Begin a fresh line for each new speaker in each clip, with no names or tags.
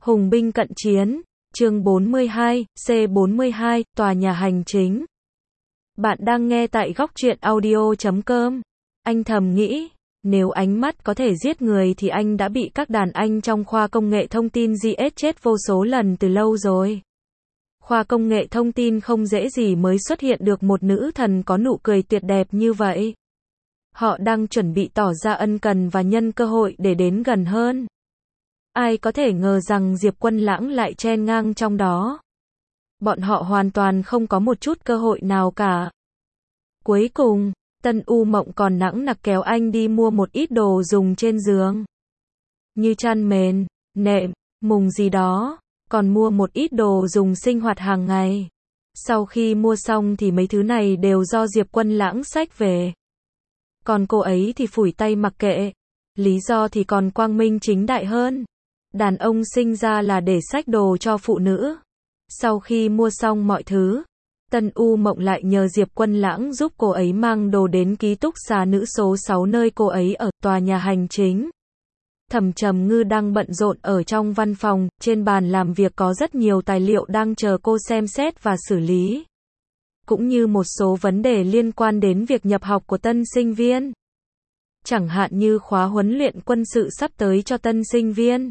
Hùng binh cận chiến, chương 42, C42, tòa nhà hành chính. Bạn đang nghe tại góc truyện audio.com. Anh thầm nghĩ, nếu ánh mắt có thể giết người thì anh đã bị các đàn anh trong khoa công nghệ thông tin giết chết vô số lần từ lâu rồi. Khoa công nghệ thông tin không dễ gì mới xuất hiện được một nữ thần có nụ cười tuyệt đẹp như vậy. Họ đang chuẩn bị tỏ ra ân cần và nhân cơ hội để đến gần hơn. Ai có thể ngờ rằng Diệp Quân Lãng lại chen ngang trong đó. Bọn họ hoàn toàn không có một chút cơ hội nào cả. Cuối cùng, Tân U Mộng còn nẵng nặc kéo anh đi mua một ít đồ dùng trên giường. Như chăn mền, nệm, mùng gì đó, còn mua một ít đồ dùng sinh hoạt hàng ngày. Sau khi mua xong thì mấy thứ này đều do Diệp Quân Lãng xách về. Còn cô ấy thì phủi tay mặc kệ. Lý do thì còn quang minh chính đại hơn. Đàn ông sinh ra là để xách đồ cho phụ nữ. Sau khi mua xong mọi thứ, Tân U Mộng lại nhờ Diệp Quân Lãng giúp cô ấy mang đồ đến ký túc xá nữ số 6 nơi cô ấy ở tòa nhà hành chính. Thẩm Trầm Ngư đang bận rộn ở trong văn phòng, trên bàn làm việc có rất nhiều tài liệu đang chờ cô xem xét và xử lý. Cũng như một số vấn đề liên quan đến việc nhập học của tân sinh viên. Chẳng hạn như khóa huấn luyện quân sự sắp tới cho tân sinh viên.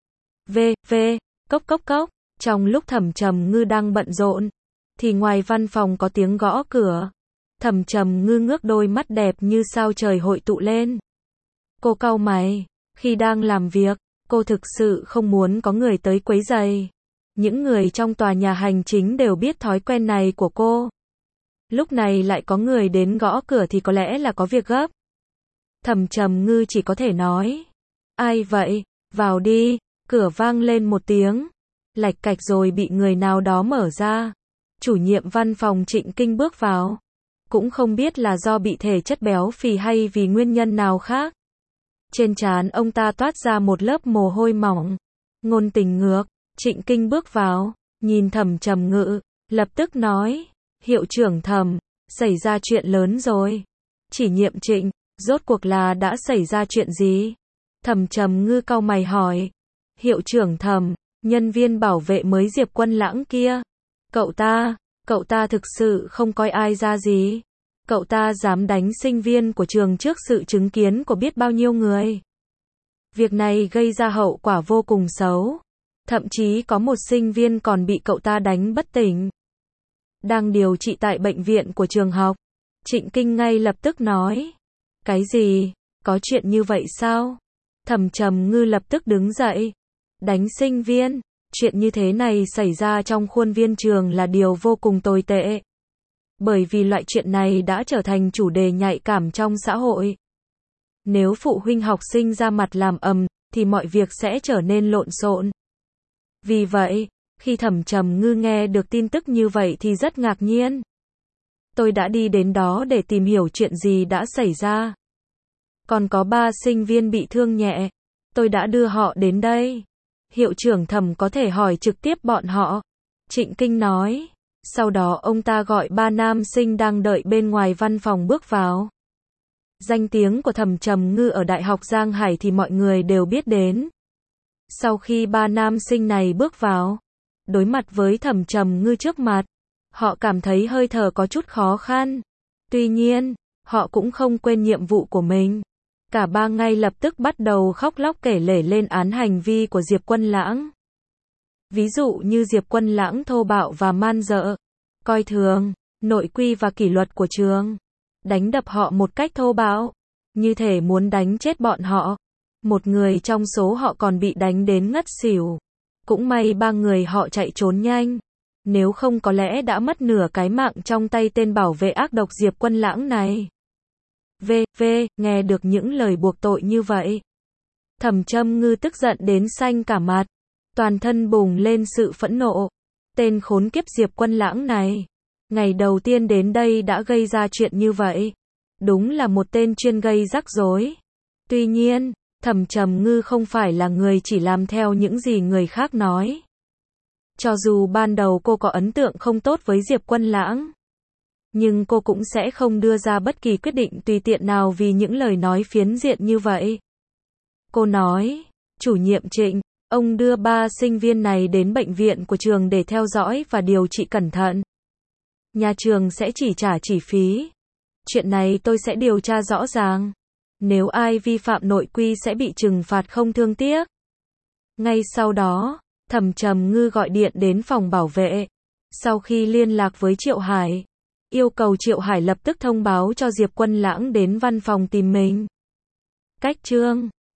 Cốc cốc cốc, trong lúc Thẩm Trầm Ngư đang bận rộn, thì ngoài văn phòng có tiếng gõ cửa. Thẩm Trầm Ngư ngước đôi mắt đẹp như sao trời hội tụ lên. Cô cau mày, khi đang làm việc, cô thực sự không muốn có người tới quấy rầy. Những người trong tòa nhà hành chính đều biết thói quen này của cô. Lúc này lại có người đến gõ cửa thì có lẽ là có việc gấp. Thẩm Trầm Ngư chỉ có thể nói, ai vậy, vào đi. Cửa vang lên một tiếng, lạch cạch rồi bị người nào đó mở ra. Chủ nhiệm văn phòng Trịnh Kinh bước vào. Cũng không biết là do bị thể chất béo phì hay vì nguyên nhân nào khác. Trên trán ông ta toát ra một lớp mồ hôi mỏng. Ngôn tình ngược, Trịnh Kinh bước vào, nhìn Thẩm Trầm Ngư, lập tức nói, hiệu trưởng Thẩm, xảy ra chuyện lớn rồi. Chỉ nhiệm Trịnh, rốt cuộc là đã xảy ra chuyện gì? Thẩm Trầm Ngư cau mày hỏi. Hiệu trưởng Thẩm, nhân viên bảo vệ mới Diệp Quân Lãng kia. Cậu ta thực sự không coi ai ra gì. Cậu ta dám đánh sinh viên của trường trước sự chứng kiến của biết bao nhiêu người. Việc này gây ra hậu quả vô cùng xấu. Thậm chí có một sinh viên còn bị cậu ta đánh bất tỉnh. Đang điều trị tại bệnh viện của trường học. Trịnh Kinh ngay lập tức nói. Cái gì? Có chuyện như vậy sao? Thẩm Trầm Ngư lập tức đứng dậy. Đánh sinh viên, chuyện như thế này xảy ra trong khuôn viên trường là điều vô cùng tồi tệ. Bởi vì loại chuyện này đã trở thành chủ đề nhạy cảm trong xã hội. Nếu phụ huynh học sinh ra mặt làm ầm, thì mọi việc sẽ trở nên lộn xộn. Vì vậy, khi Thẩm Trầm Ngư nghe được tin tức như vậy thì rất ngạc nhiên. Tôi đã đi đến đó để tìm hiểu chuyện gì đã xảy ra. Còn có 3 sinh viên bị thương nhẹ. Tôi đã đưa họ đến đây. Hiệu trưởng Thẩm có thể hỏi trực tiếp bọn họ. Trịnh Kinh nói. Sau đó ông ta gọi 3 nam sinh đang đợi bên ngoài văn phòng bước vào. Danh tiếng của Thẩm Trầm Ngư ở Đại học Giang Hải thì mọi người đều biết đến. Sau khi 3 nam sinh này bước vào, đối mặt với Thẩm Trầm Ngư trước mặt, họ cảm thấy hơi thở có chút khó khăn. Tuy nhiên, họ cũng không quên nhiệm vụ của mình. Cả 3 ngay lập tức bắt đầu khóc lóc kể lể lên án hành vi của Diệp Quân Lãng. Ví dụ như Diệp Quân Lãng thô bạo và man dợ, coi thường nội quy và kỷ luật của trường, đánh đập họ một cách thô bạo, như thể muốn đánh chết bọn họ. Một người trong số họ còn bị đánh đến ngất xỉu. Cũng may 3 người họ chạy trốn nhanh. Nếu không có lẽ đã mất nửa cái mạng trong tay tên bảo vệ ác độc Diệp Quân Lãng này. Nghe được những lời buộc tội như vậy, Thẩm Trầm Ngư tức giận đến xanh cả mặt, toàn thân bùng lên sự phẫn nộ. Tên khốn kiếp Diệp Quân Lãng này, ngày đầu tiên đến đây đã gây ra chuyện như vậy. Đúng là một tên chuyên gây rắc rối. Tuy nhiên, Thẩm Trầm Ngư không phải là người chỉ làm theo những gì người khác nói. Cho dù ban đầu cô có ấn tượng không tốt với Diệp Quân Lãng, nhưng cô cũng sẽ không đưa ra bất kỳ quyết định tùy tiện nào vì những lời nói phiến diện như vậy. Cô nói, chủ nhiệm Trịnh, Ông đưa 3 sinh viên này đến bệnh viện của trường để theo dõi và điều trị cẩn thận. Nhà trường sẽ chỉ trả chi phí. Chuyện này tôi sẽ điều tra rõ ràng. Nếu ai vi phạm nội quy sẽ bị trừng phạt không thương tiếc. Ngay sau đó, Thẩm Trầm Ngư gọi điện đến phòng bảo vệ. Sau khi liên lạc với Triệu Hải, yêu cầu Triệu Hải lập tức thông báo cho Diệp Quân Lãng đến văn phòng tìm mình. Cách chương